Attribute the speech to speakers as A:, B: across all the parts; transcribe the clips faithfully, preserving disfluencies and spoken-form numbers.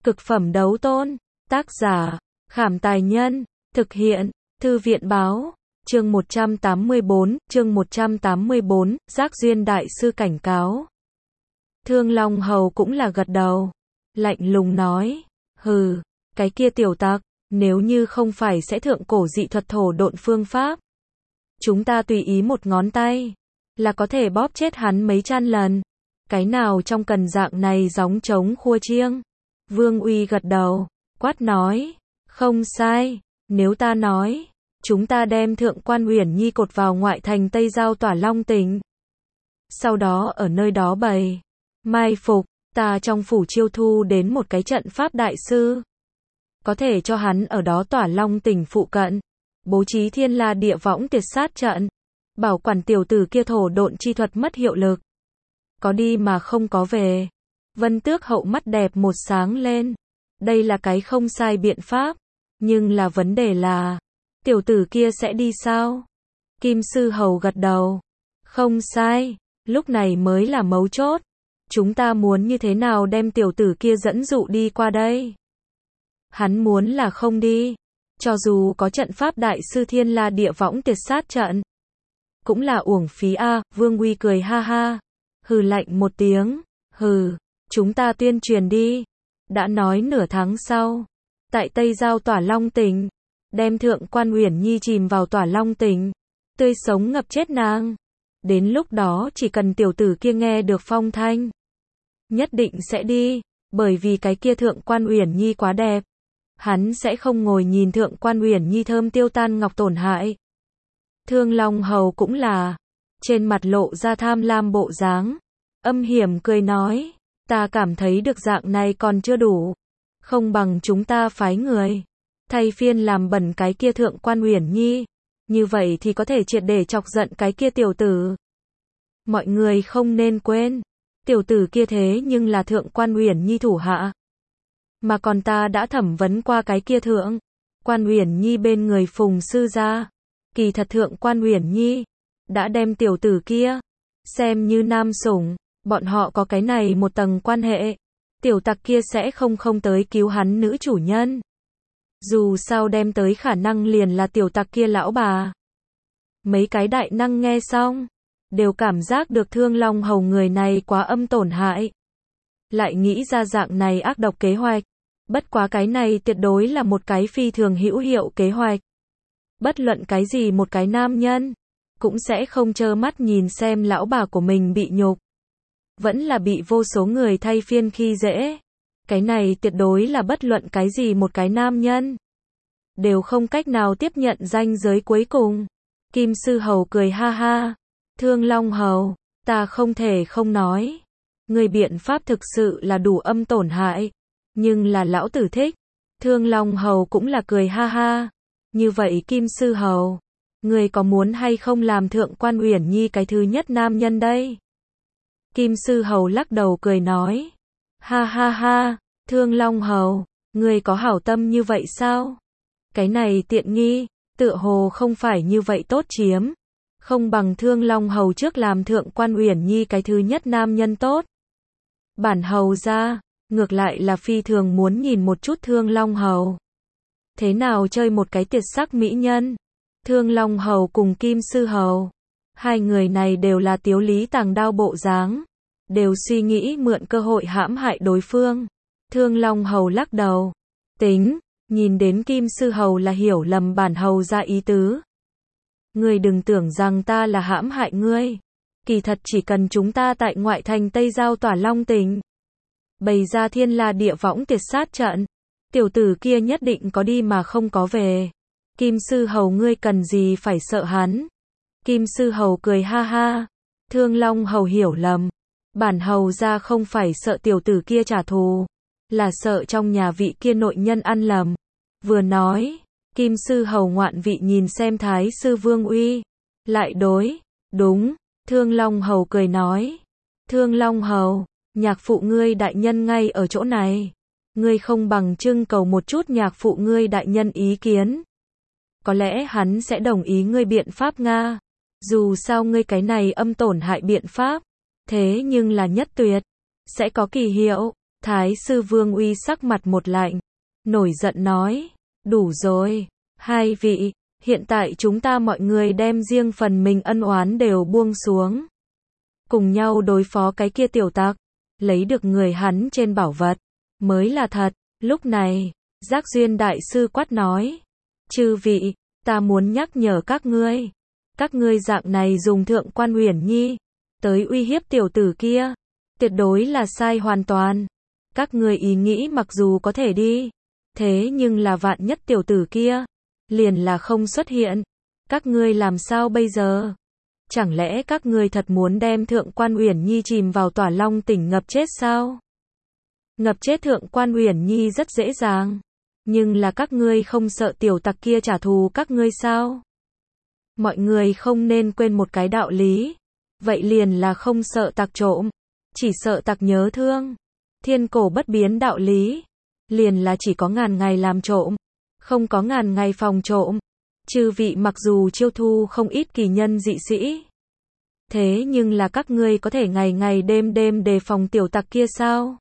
A: Cực phẩm đấu tôn. Tác giả, Khảm Tài Nhân. Thực hiện, Thư viện Báo. Chương một trăm tám mươi bốn, chương một trăm tám mươi bốn, Giác Duyên Đại Sư cảnh cáo. Thương Long Hầu cũng là gật đầu. Lạnh lùng nói, hừ, cái kia tiểu tặc, nếu như không phải sẽ thượng cổ dị thuật thổ độn phương pháp. Chúng ta tùy ý một ngón tay, là có thể bóp chết hắn mấy trăm lần. Cái nào trong cần dạng này gióng trống khua chiêng. Vương Uy gật đầu, quát nói, không sai, nếu ta nói, chúng ta đem Thượng Quan Uyển Nhi cột vào ngoại thành Tây Giao Tỏa Long Tỉnh. Sau đó ở nơi đó bày, mai phục, ta trong phủ chiêu thu đến một cái trận pháp đại sư. Có thể cho hắn ở đó Tỏa Long Tỉnh phụ cận, bố trí thiên la địa võng tiệt sát trận, bảo quản tiểu tử kia thổ độn chi thuật mất hiệu lực. Có đi mà không có về. Vân Tước Hậu mắt đẹp một sáng lên. Đây là cái không sai biện pháp. Nhưng là vấn đề là, tiểu tử kia sẽ đi sao? Kim Sư Hầu gật đầu. Không sai, lúc này mới là mấu chốt. Chúng ta muốn như thế nào đem tiểu tử kia dẫn dụ đi qua đây? Hắn muốn là không đi. Cho dù có trận pháp đại sư thiên la địa võng tiệt sát trận, cũng là uổng phí a. Vương Uy cười ha ha. Hừ lạnh một tiếng. Hừ, chúng ta tuyên truyền đi. Đã nói nửa tháng sau, tại Tây Giao Tỏa Long Tỉnh, đem Thượng Quan Uyển Nhi chìm vào Tỏa Long Tỉnh, tươi sống ngập chết nàng. Đến lúc đó chỉ cần tiểu tử kia nghe được phong thanh, nhất định sẽ đi, bởi vì cái kia Thượng Quan Uyển Nhi quá đẹp. Hắn sẽ không ngồi nhìn Thượng Quan Uyển Nhi thơm tiêu tan ngọc tổn hại. Thương Long Hầu cũng là, trên mặt lộ ra tham lam bộ dáng, âm hiểm cười nói, ta cảm thấy được dạng này còn chưa đủ, không bằng chúng ta phái người, thay phiên làm bẩn cái kia Thượng Quan Uyển Nhi, như vậy thì có thể triệt để chọc giận cái kia tiểu tử. Mọi người không nên quên, tiểu tử kia thế nhưng là Thượng Quan Uyển Nhi thủ hạ, mà còn ta đã thẩm vấn qua cái kia Thượng Quan Uyển Nhi bên người Phùng sư gia, kỳ thật Thượng Quan Uyển Nhi đã đem tiểu tử kia xem như nam sủng. Bọn họ có cái này một tầng quan hệ, tiểu tặc kia sẽ không không tới cứu hắn nữ chủ nhân. Dù sao đem tới khả năng liền là tiểu tặc kia lão bà. Mấy cái đại năng nghe xong, đều cảm giác được Thương Long Hầu người này quá âm tổn hại. Lại nghĩ ra dạng này ác độc kế hoạch. Bất quá cái này tuyệt đối là một cái phi thường hữu hiệu kế hoạch. Bất luận cái gì một cái nam nhân, cũng sẽ không trơ mắt nhìn xem lão bà của mình bị nhục. Vẫn là bị vô số người thay phiên khi dễ. Cái này tuyệt đối là bất luận cái gì một cái nam nhân đều không cách nào tiếp nhận ranh giới cuối cùng. Kim Sư Hầu cười ha ha. Thương Long Hầu, ta không thể không nói. Người biện pháp thực sự là đủ âm tổn hại. Nhưng là lão tử thích. Thương Long Hầu cũng là cười ha ha. Như vậy Kim Sư Hầu, người có muốn hay không làm Thượng Quan Uyển Nhi cái thứ nhất nam nhân đây? Kim Sư Hầu lắc đầu cười nói. Ha ha ha, Thương Long Hầu, người có hảo tâm như vậy sao? Cái này tiện nghi, tựa hồ không phải như vậy tốt chiếm. Không bằng Thương Long Hầu trước làm Thượng Quan Uyển Nhi cái thứ nhất nam nhân tốt. Bản hầu ra, ngược lại là phi thường muốn nhìn một chút Thương Long Hầu. Thế nào chơi một cái tiệt sắc mỹ nhân? Thương Long Hầu cùng Kim Sư Hầu, hai người này đều là tiếu lý tàng đao bộ dáng, đều suy nghĩ mượn cơ hội hãm hại đối phương. Thương Long Hầu lắc đầu. Tính, nhìn đến Kim Sư Hầu là hiểu lầm bản hầu ra ý tứ. Ngươi đừng tưởng rằng ta là hãm hại ngươi. Kỳ thật chỉ cần chúng ta tại ngoại thành Tây Giao Tỏa Long Tỉnh bày ra thiên la địa võng tiệt sát trận, tiểu tử kia nhất định có đi mà không có về. Kim Sư Hầu ngươi cần gì phải sợ hắn? Kim Sư Hầu cười ha ha. Thương Long Hầu hiểu lầm. Bản hầu ra không phải sợ tiểu tử kia trả thù, là sợ trong nhà vị kia nội nhân ăn lầm. Vừa nói, Kim Sư Hầu ngoạn vị nhìn xem Thái Sư Vương Uy. Lại đối, đúng, Thương Long Hầu cười nói. Thương Long Hầu, nhạc phụ ngươi đại nhân ngay ở chỗ này. Ngươi không bằng trưng cầu một chút nhạc phụ ngươi đại nhân ý kiến. Có lẽ hắn sẽ đồng ý ngươi biện pháp Nga. Dù sao ngươi cái này âm tổn hại biện pháp, thế nhưng là nhất tuyệt, sẽ có kỳ hiệu. Thái sư Vương Uy sắc mặt một lạnh, nổi giận nói, đủ rồi, hai vị, hiện tại chúng ta mọi người đem riêng phần mình ân oán đều buông xuống. Cùng nhau đối phó cái kia tiểu tặc, lấy được người hắn trên bảo vật, mới là thật. Lúc này, Giác Duyên Đại Sư quát nói, chư vị, ta muốn nhắc nhở các ngươi, các ngươi dạng này dùng Thượng Quan Uyển Nhi, tới uy hiếp tiểu tử kia, tuyệt đối là sai hoàn toàn. Các ngươi ý nghĩ mặc dù có thể đi, thế nhưng là vạn nhất tiểu tử kia, liền là không xuất hiện, các ngươi làm sao bây giờ? Chẳng lẽ các ngươi thật muốn đem Thượng Quan Uyển Nhi chìm vào Tỏa Long Tỉnh ngập chết sao? Ngập chết Thượng Quan Uyển Nhi rất dễ dàng, nhưng là các ngươi không sợ tiểu tặc kia trả thù các ngươi sao? Mọi người không nên quên một cái đạo lý, vậy liền là không sợ tặc trộm, chỉ sợ tặc nhớ thương. Thiên cổ bất biến đạo lý, liền là chỉ có ngàn ngày làm trộm, không có ngàn ngày phòng trộm. Chư vị mặc dù chiêu thu không ít kỳ nhân dị sĩ, thế nhưng là các ngươi có thể ngày ngày đêm đêm đề phòng tiểu tặc kia sao?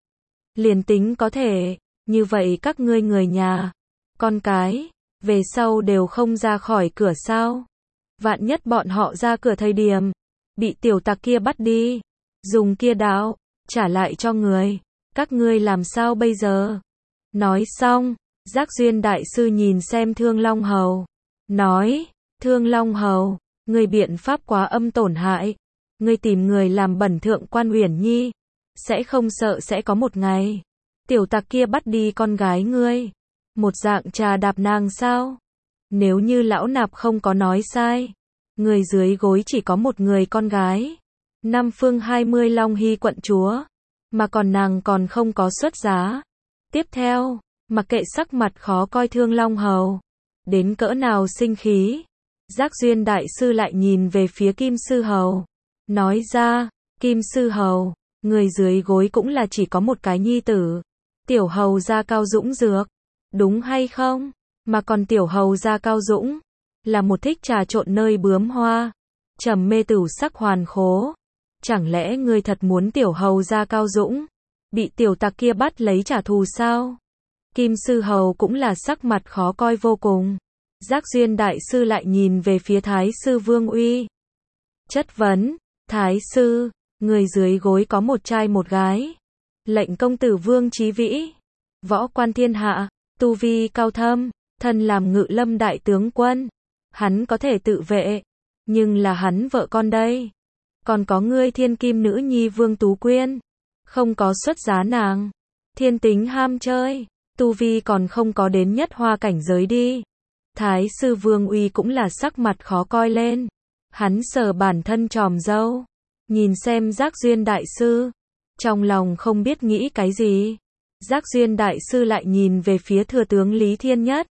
A: Liền tính có thể, như vậy các ngươi người nhà, con cái, về sau đều không ra khỏi cửa sao? Vạn nhất bọn họ ra cửa thời điểm, bị tiểu tặc kia bắt đi, dùng kia đạo, trả lại cho người, các ngươi làm sao bây giờ? Nói xong, Giác Duyên Đại Sư nhìn xem Thương Long Hầu, nói, Thương Long Hầu, ngươi biện pháp quá âm tổn hại, ngươi tìm người làm bẩn Thượng Quan Uyển Nhi, sẽ không sợ sẽ có một ngày, tiểu tặc kia bắt đi con gái ngươi, một dạng trà đạp nàng sao? Nếu như lão nạp không có nói sai, người dưới gối chỉ có một người con gái, Nam Phương hai mươi Long Hy quận chúa, mà còn nàng còn không có xuất giá. Tiếp theo, mặc kệ sắc mặt khó coi Thương Long Hầu, đến cỡ nào sinh khí, Giác Duyên Đại Sư lại nhìn về phía Kim Sư Hầu, nói ra, Kim Sư Hầu, người dưới gối cũng là chỉ có một cái nhi tử, tiểu hầu gia Cao Dũng Dược, đúng hay không? Mà còn tiểu hầu gia Cao Dũng, là một thích trà trộn nơi bướm hoa, trầm mê tửu sắc hoàn khố. Chẳng lẽ ngươi thật muốn tiểu hầu gia Cao Dũng, bị tiểu tặc kia bắt lấy trả thù sao? Kim Sư Hầu cũng là sắc mặt khó coi vô cùng. Giác Duyên Đại Sư lại nhìn về phía Thái Sư Vương Uy. Chất vấn, Thái Sư, người dưới gối có một trai một gái. Lệnh công tử Vương Chí Vĩ, võ quan thiên hạ, tu vi cao thâm, thân làm Ngự Lâm đại tướng quân. Hắn có thể tự vệ, nhưng là hắn vợ con đây. Còn có ngươi thiên kim nữ nhi Vương Tú Quyên, không có xuất giá nàng, thiên tính ham chơi, tu vi còn không có đến nhất hoa cảnh giới đi. Thái Sư Vương Uy cũng là sắc mặt khó coi lên. Hắn sờ bản thân tròm râu, nhìn xem Giác Duyên Đại Sư, trong lòng không biết nghĩ cái gì. Giác Duyên Đại Sư lại nhìn về phía thừa tướng Lý Thiên Nhất,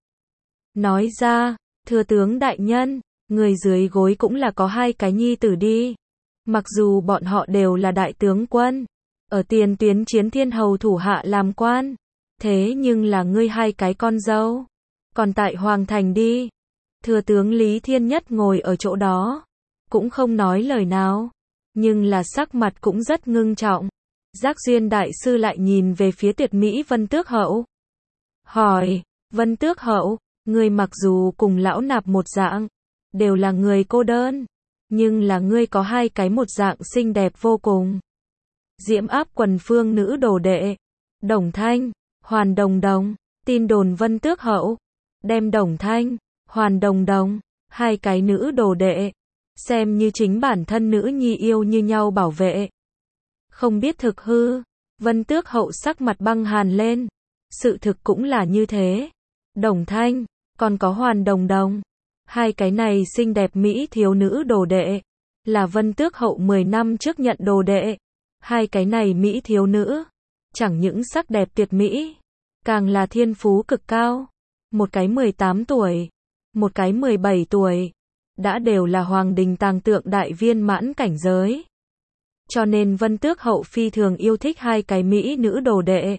A: nói ra, thừa tướng đại nhân, người dưới gối cũng là có hai cái nhi tử đi. Mặc dù bọn họ đều là đại tướng quân, ở tiền tuyến chiến thiên hầu thủ hạ làm quan, thế nhưng là ngươi hai cái con dâu, còn tại Hoàng Thành đi. Thừa tướng Lý Thiên Nhất ngồi ở chỗ đó, cũng không nói lời nào, nhưng là sắc mặt cũng rất ngưng trọng. Giác Duyên Đại Sư lại nhìn về phía tuyệt mỹ Vân Tước Hậu, hỏi, Vân Tước Hậu, ngươi mặc dù cùng lão nạp một dạng, đều là người cô đơn, nhưng là ngươi có hai cái một dạng xinh đẹp vô cùng. Diễm áp quần phương nữ đồ đệ, Đồng Thanh, Hoàn Đồng Đồng. Tin đồn Vân Tước Hậu đem Đồng Thanh, Hoàn Đồng Đồng, hai cái nữ đồ đệ, xem như chính bản thân nữ nhi yêu như nhau bảo vệ. Không biết thực hư, Vân Tước Hậu sắc mặt băng hàn lên. Sự thực cũng là như thế. Đồng Thanh, còn có Hoàn Đồng Đồng, hai cái này xinh đẹp mỹ thiếu nữ đồ đệ, là Vân Tước Hậu mười năm trước nhận đồ đệ. Hai cái này mỹ thiếu nữ, chẳng những sắc đẹp tuyệt mỹ, càng là thiên phú cực cao. Một cái mười tám tuổi, một cái mười bảy tuổi, đã đều là hoàng đình tàng tượng đại viên mãn cảnh giới. Cho nên Vân Tước Hậu phi thường yêu thích hai cái mỹ nữ đồ đệ,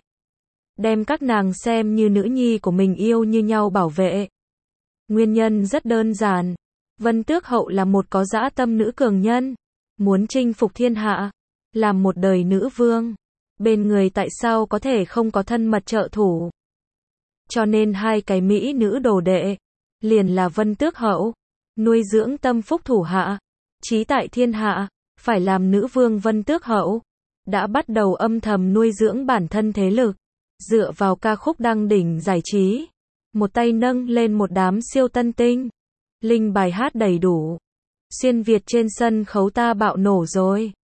A: đem các nàng xem như nữ nhi của mình yêu như nhau bảo vệ. Nguyên nhân rất đơn giản, Vân Tước Hậu là một có dã tâm nữ cường nhân, muốn chinh phục thiên hạ, làm một đời nữ vương. bên người tại sao có thể không có thân mật trợ thủ. Cho nên hai cái mỹ nữ đồ đệ, liền là Vân Tước Hậu, nuôi dưỡng tâm phúc thủ hạ, chí tại thiên hạ, phải làm nữ vương Vân Tước Hậu, đã bắt đầu âm thầm nuôi dưỡng bản thân thế lực, dựa vào ca khúc đăng đỉnh giải trí, một tay nâng lên một đám siêu tân tinh, linh bài hát đầy đủ, xuyên Việt trên sân khấu ta bạo nổ rồi.